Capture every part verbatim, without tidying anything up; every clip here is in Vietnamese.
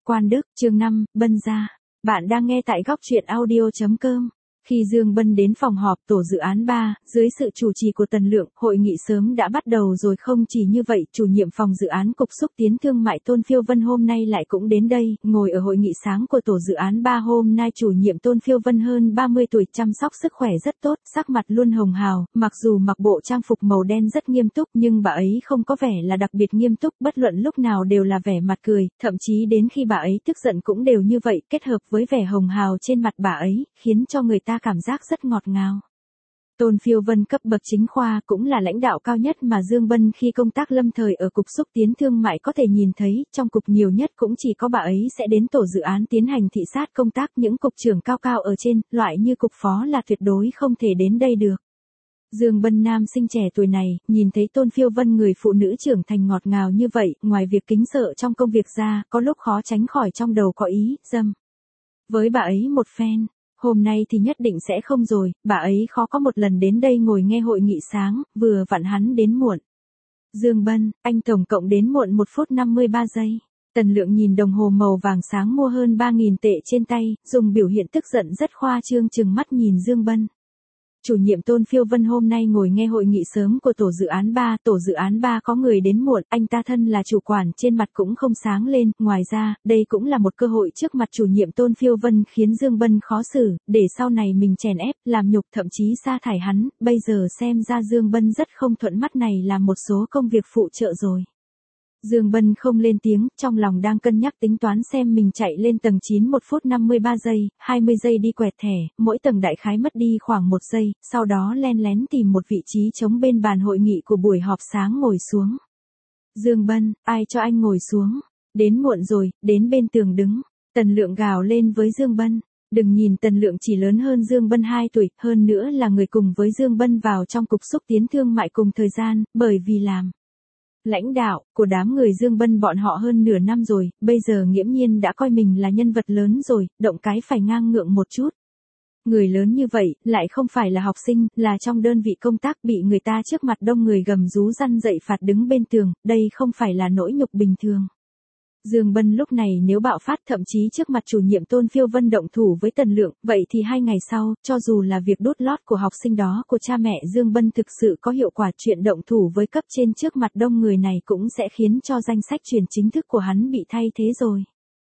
Quan Đức, chương năm, Bân gia. Bạn đang nghe tại góc truyện audio chấm com. Khi Dương Bân đến phòng họp tổ dự án ba, dưới sự chủ trì của Tần Lượng, hội nghị sớm đã bắt đầu rồi. Không chỉ như vậy, chủ nhiệm phòng dự án Cục Xúc Tiến Thương mại Tôn Phiêu Vân hôm nay lại cũng đến đây, ngồi ở hội nghị sáng của tổ dự án ba hôm nay. Chủ nhiệm Tôn Phiêu Vân hơn ba mươi tuổi, chăm sóc sức khỏe rất tốt, sắc mặt luôn hồng hào, mặc dù mặc bộ trang phục màu đen rất nghiêm túc nhưng bà ấy không có vẻ là đặc biệt nghiêm túc, bất luận lúc nào đều là vẻ mặt cười, thậm chí đến khi bà ấy tức giận cũng đều như vậy, kết hợp với vẻ hồng hào trên mặt bà ấy, khiến cho người ta cảm giác rất ngọt ngào. Tôn Phiêu Vân cấp bậc chính khoa, cũng là lãnh đạo cao nhất mà Dương Bân khi công tác lâm thời ở Cục Xúc Tiến Thương mại có thể nhìn thấy, trong cục nhiều nhất cũng chỉ có bà ấy sẽ đến tổ dự án tiến hành thị sát công tác. Những cục trưởng cao cao ở trên, loại như cục phó là tuyệt đối không thể đến đây được. Dương Bân nam sinh trẻ tuổi này, nhìn thấy Tôn Phiêu Vân người phụ nữ trưởng thành ngọt ngào như vậy, ngoài việc kính sợ trong công việc ra, có lúc khó tránh khỏi trong đầu có ý dâm với bà ấy một phen. Hôm nay thì nhất định sẽ không rồi, bà ấy khó có một lần đến đây ngồi nghe hội nghị sáng, vừa vặn hắn đến muộn. Dương Bân, anh tổng cộng đến muộn một phút năm mươi ba giây. Tần Lượng nhìn đồng hồ màu vàng sáng mua hơn ba nghìn tệ trên tay, dùng biểu hiện tức giận rất khoa trương trừng mắt nhìn Dương Bân. Chủ nhiệm Tôn Phiêu Vân hôm nay ngồi nghe hội nghị sớm của tổ dự án ba, tổ dự án ba có người đến muộn, anh ta thân là chủ quản, trên mặt cũng không sáng lên, ngoài ra, đây cũng là một cơ hội trước mặt chủ nhiệm Tôn Phiêu Vân khiến Dương Bân khó xử, để sau này mình chèn ép, làm nhục thậm chí sa thải hắn, bây giờ xem ra Dương Bân rất không thuận mắt này làm một số công việc phụ trợ rồi. Dương Bân không lên tiếng, trong lòng đang cân nhắc tính toán xem mình chạy lên tầng chín một phút năm mươi ba giây, hai mươi giây đi quẹt thẻ, mỗi tầng đại khái mất đi khoảng một giây, sau đó len lén tìm một vị trí trống bên bàn hội nghị của buổi họp sáng ngồi xuống. Dương Bân, ai cho anh ngồi xuống? Đến muộn rồi, đến bên tường đứng. Tần Lượng gào lên với Dương Bân. Đừng nhìn Tần Lượng chỉ lớn hơn Dương Bân hai tuổi, hơn nữa là người cùng với Dương Bân vào trong Cục Xúc Tiến Thương mại cùng thời gian, bởi vì làm lãnh đạo của đám người Dương Bân bọn họ hơn nửa năm rồi, bây giờ nghiễm nhiên đã coi mình là nhân vật lớn rồi, động cái phải ngang ngượng một chút. Người lớn như vậy, lại không phải là học sinh, là trong đơn vị công tác bị người ta trước mặt đông người gầm rú răn dậy phạt đứng bên tường, đây không phải là nỗi nhục bình thường. Dương Bân lúc này nếu bạo phát thậm chí trước mặt chủ nhiệm Tôn Phiêu Vân động thủ với Tần Lượng, vậy thì hai ngày sau, cho dù là việc đút lót của học sinh đó của cha mẹ Dương Bân thực sự có hiệu quả, chuyện động thủ với cấp trên trước mặt đông người này cũng sẽ khiến cho danh sách truyền chính thức của hắn bị thay thế rồi.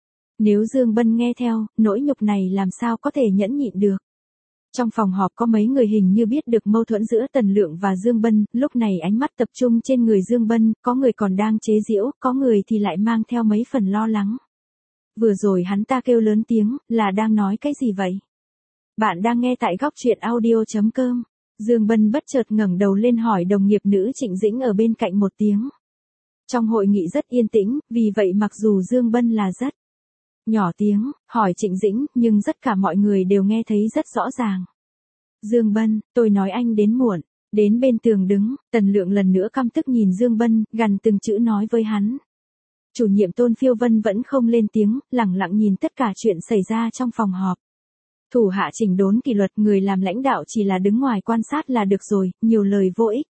Nếu Dương Bân nghe theo, nỗi nhục này làm sao có thể nhẫn nhịn được. Trong phòng họp có mấy người hình như biết được mâu thuẫn giữa Tần Lượng và Dương Bân, lúc này ánh mắt tập trung trên người Dương Bân, có người còn đang chế giễu, có người thì lại mang theo mấy phần lo lắng. Vừa rồi hắn ta kêu lớn tiếng, là đang nói cái gì vậy? Bạn đang nghe tại góc truyện audio chấm com. Dương Bân bất chợt ngẩng đầu lên hỏi đồng nghiệp nữ Trịnh Dĩnh ở bên cạnh một tiếng. Trong hội nghị rất yên tĩnh, vì vậy mặc dù Dương Bân là rất nhỏ tiếng, hỏi Trịnh Dĩnh, nhưng tất cả mọi người đều nghe thấy rất rõ ràng. Dương Bân, tôi nói anh đến muộn, đến bên tường đứng. Tần Lượng lần nữa căm tức nhìn Dương Bân, gằn từng chữ nói với hắn. Chủ nhiệm Tôn Phiêu Vân vẫn không lên tiếng, lẳng lặng nhìn tất cả chuyện xảy ra trong phòng họp. Thủ hạ chỉnh đốn kỷ luật, người làm lãnh đạo chỉ là đứng ngoài quan sát là được rồi, nhiều lời vô ích.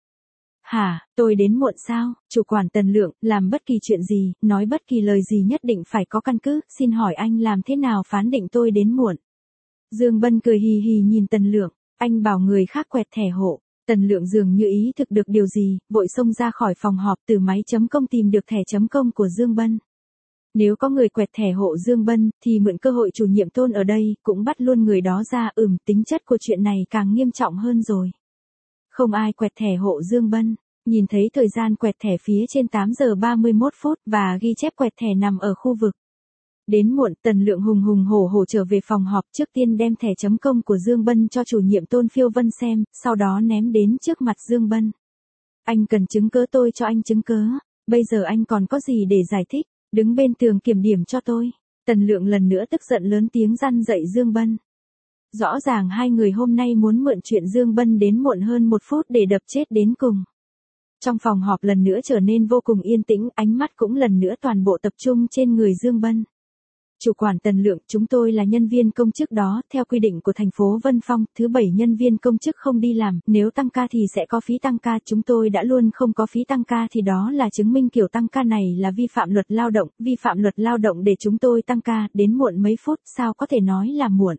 Hả, tôi đến muộn sao? Chủ quản Tần Lượng, làm bất kỳ chuyện gì, nói bất kỳ lời gì nhất định phải có căn cứ, xin hỏi anh làm thế nào phán định tôi đến muộn? Dương Bân cười hì hì nhìn Tần Lượng, anh bảo người khác quẹt thẻ hộ. Tần Lượng dường như ý thực được điều gì, vội xông ra khỏi phòng họp, từ máy chấm công tìm được thẻ chấm công của Dương Bân. Nếu có người quẹt thẻ hộ Dương Bân, thì mượn cơ hội chủ nhiệm Tôn ở đây, cũng bắt luôn người đó ra. Ừm, tính chất của chuyện này càng nghiêm trọng hơn rồi. Không ai quẹt thẻ hộ Dương Bân. Nhìn thấy thời gian quẹt thẻ phía trên tám giờ ba mươi mốt phút và ghi chép quẹt thẻ nằm ở khu vực đến muộn, Tần Lượng hùng hùng hổ hổ trở về phòng họp, trước tiên đem thẻ chấm công của Dương Bân cho chủ nhiệm Tôn Phiêu Vân xem, sau đó ném đến trước mặt Dương Bân. Anh cần chứng cớ, tôi cho anh chứng cớ, bây giờ anh còn có gì để giải thích, đứng bên tường kiểm điểm cho tôi. Tần Lượng lần nữa tức giận lớn tiếng răn dậy Dương Bân. Rõ ràng hai người hôm nay muốn mượn chuyện Dương Bân đến muộn hơn một phút để đập chết đến cùng. Trong phòng họp lần nữa trở nên vô cùng yên tĩnh, ánh mắt cũng lần nữa toàn bộ tập trung trên người Dương Bân. Chủ quản Tần Lượng, chúng tôi là nhân viên công chức đó, theo quy định của thành phố Vân Phong, thứ bảy nhân viên công chức không đi làm, nếu tăng ca thì sẽ có phí tăng ca, chúng tôi đã luôn không có phí tăng ca thì đó là chứng minh kiểu tăng ca này là vi phạm luật lao động, vi phạm luật lao động để chúng tôi tăng ca, đến muộn mấy phút, sao có thể nói là muộn.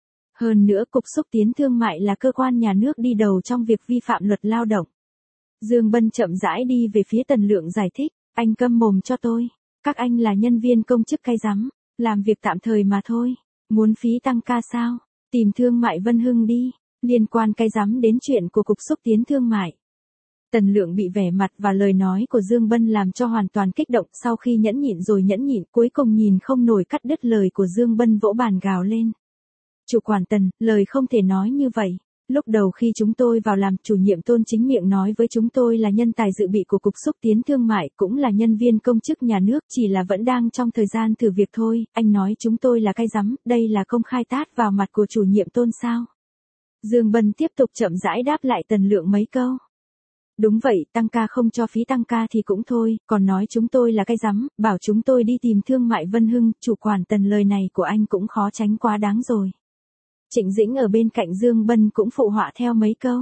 Hơn nữa Cục Xúc Tiến Thương mại là cơ quan nhà nước đi đầu trong việc vi phạm luật lao động. Dương Bân chậm rãi đi về phía Tần Lượng giải thích, anh câm mồm cho tôi, các anh là nhân viên công chức cái rắm. Làm việc tạm thời mà thôi, muốn phí tăng ca sao, tìm Thương mại Vân Hưng đi, liên quan cái rắm đến chuyện của Cục Xúc Tiến Thương mại. Tần Lượng bị vẻ mặt và lời nói của Dương Bân làm cho hoàn toàn kích động, sau khi nhẫn nhịn rồi nhẫn nhịn, cuối cùng nhìn không nổi cắt đứt lời của Dương Bân vỗ bàn gào lên. Chủ quản Tần, lời không thể nói như vậy. Lúc đầu khi chúng tôi vào làm, chủ nhiệm Tôn chính miệng nói với chúng tôi là nhân tài dự bị của Cục Xúc Tiến Thương mại, cũng là nhân viên công chức nhà nước, chỉ là vẫn đang trong thời gian thử việc thôi, anh nói chúng tôi là cái rắm, đây là công khai tát vào mặt của chủ nhiệm Tôn sao? Dương Bân tiếp tục chậm rãi đáp lại Tần Lượng mấy câu. Đúng vậy, tăng ca không cho phí tăng ca thì cũng thôi, còn nói chúng tôi là cái rắm, bảo chúng tôi đi tìm Thương mại Vân Hưng, chủ quản Tần, lời này của anh cũng khó tránh quá đáng rồi. Trịnh Dĩnh ở bên cạnh Dương Bân cũng phụ họa theo mấy câu.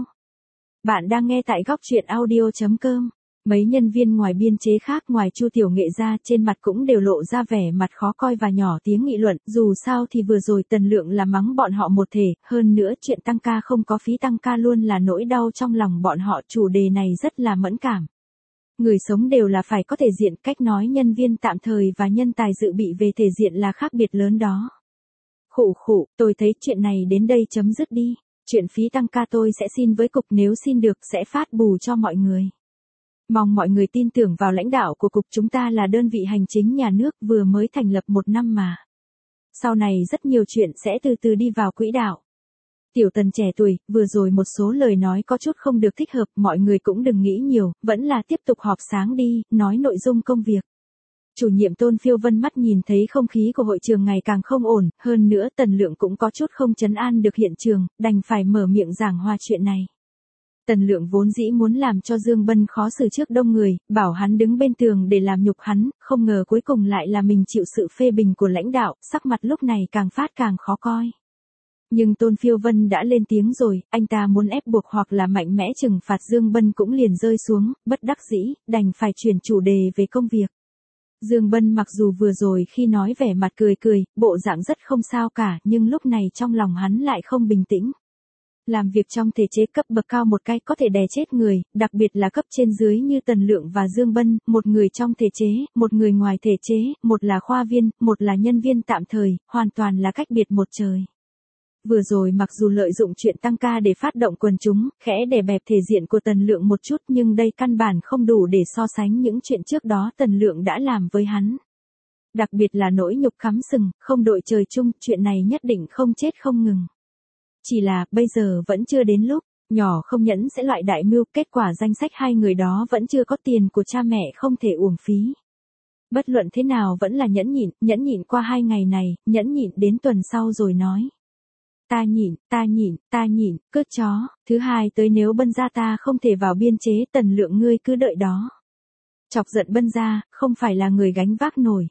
Bạn đang nghe tại góc truyện audio chấm com. Mấy nhân viên ngoài biên chế khác ngoài Chu Tiểu Nghệ ra trên mặt cũng đều lộ ra vẻ mặt khó coi và nhỏ tiếng nghị luận, dù sao thì vừa rồi Tần Lượng là mắng bọn họ một thể, hơn nữa chuyện tăng ca không có phí tăng ca luôn là nỗi đau trong lòng bọn họ, chủ đề này rất là mẫn cảm. Người sống đều là phải có thể diện, cách nói nhân viên tạm thời và nhân tài dự bị về thể diện là khác biệt lớn đó. Khụ khụ, tôi thấy chuyện này đến đây chấm dứt đi, chuyện phí tăng ca tôi sẽ xin với cục, nếu xin được sẽ phát bù cho mọi người. Mong mọi người tin tưởng vào lãnh đạo của cục, chúng ta là đơn vị hành chính nhà nước vừa mới thành lập một năm mà. Sau này rất nhiều chuyện sẽ từ từ đi vào quỹ đạo. Tiểu Tần trẻ tuổi, vừa rồi một số lời nói có chút không được thích hợp, mọi người cũng đừng nghĩ nhiều, vẫn là tiếp tục họp sáng đi, nói nội dung công việc. Chủ nhiệm Tôn phiêu vân mắt nhìn thấy không khí của hội trường ngày càng không ổn, hơn nữa Tần Lượng cũng có chút không trấn an được hiện trường, đành phải mở miệng giảng hòa chuyện này. Tần Lượng vốn dĩ muốn làm cho Dương Bân khó xử trước đông người, bảo hắn đứng bên tường để làm nhục hắn, không ngờ cuối cùng lại là mình chịu sự phê bình của lãnh đạo, sắc mặt lúc này càng phát càng khó coi. Nhưng Tôn Phiêu Vân đã lên tiếng rồi, anh ta muốn ép buộc hoặc là mạnh mẽ trừng phạt Dương Bân cũng liền rơi xuống, bất đắc dĩ, đành phải chuyển chủ đề về công việc. Dương Bân mặc dù vừa rồi khi nói vẻ mặt cười cười, bộ dạng rất không sao cả, nhưng lúc này trong lòng hắn lại không bình tĩnh. Làm việc trong thể chế cấp bậc cao một cái có thể đè chết người, đặc biệt là cấp trên dưới như Tần Lượng và Dương Bân, một người trong thể chế, một người ngoài thể chế, một là khoa viên, một là nhân viên tạm thời, hoàn toàn là cách biệt một trời. Vừa rồi mặc dù lợi dụng chuyện tăng ca để phát động quần chúng, khẽ để bẹp thể diện của Tần Lượng một chút, nhưng đây căn bản không đủ để so sánh những chuyện trước đó Tần Lượng đã làm với hắn. Đặc biệt là nỗi nhục khắm sừng, không đội trời chung, chuyện này nhất định không chết không ngừng. Chỉ là, bây giờ vẫn chưa đến lúc, nhỏ không nhẫn sẽ loại đại mưu, kết quả danh sách hai người đó vẫn chưa có tiền của cha mẹ không thể uổng phí. Bất luận thế nào vẫn là nhẫn nhịn, nhẫn nhịn qua hai ngày này, nhẫn nhịn đến tuần sau rồi nói. Ta nhịn, ta nhịn, ta nhịn, cứ chó, thứ hai tới nếu Bân gia ta không thể vào biên chế, Tần Lượng ngươi cứ đợi đó. Chọc giận Bân gia, không phải là người gánh vác nổi.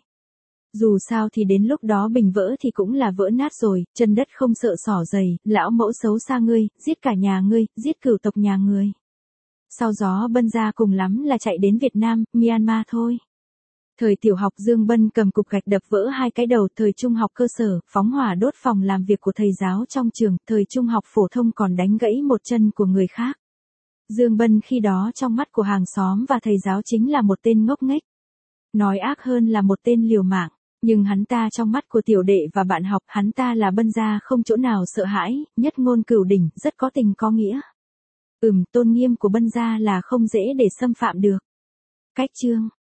Dù sao thì đến lúc đó bình vỡ thì cũng là vỡ nát rồi, chân đất không sợ xỏ giày, lão mẫu xấu xa ngươi, giết cả nhà ngươi, giết cửu tộc nhà ngươi. Sau gió Bân gia cùng lắm là chạy đến Việt Nam, Myanmar thôi. Thời tiểu học Dương Bân cầm cục gạch đập vỡ hai cái đầu, thời trung học cơ sở, phóng hỏa đốt phòng làm việc của thầy giáo trong trường, thời trung học phổ thông còn đánh gãy một chân của người khác. Dương Bân khi đó trong mắt của hàng xóm và thầy giáo chính là một tên ngốc nghếch. Nói ác hơn là một tên liều mạng. Nhưng hắn ta trong mắt của tiểu đệ và bạn học, hắn ta là Bân gia không chỗ nào sợ hãi, nhất ngôn cửu đỉnh, rất có tình có nghĩa. Ừm, tôn nghiêm của Bân gia là không dễ để xâm phạm được. Cách chương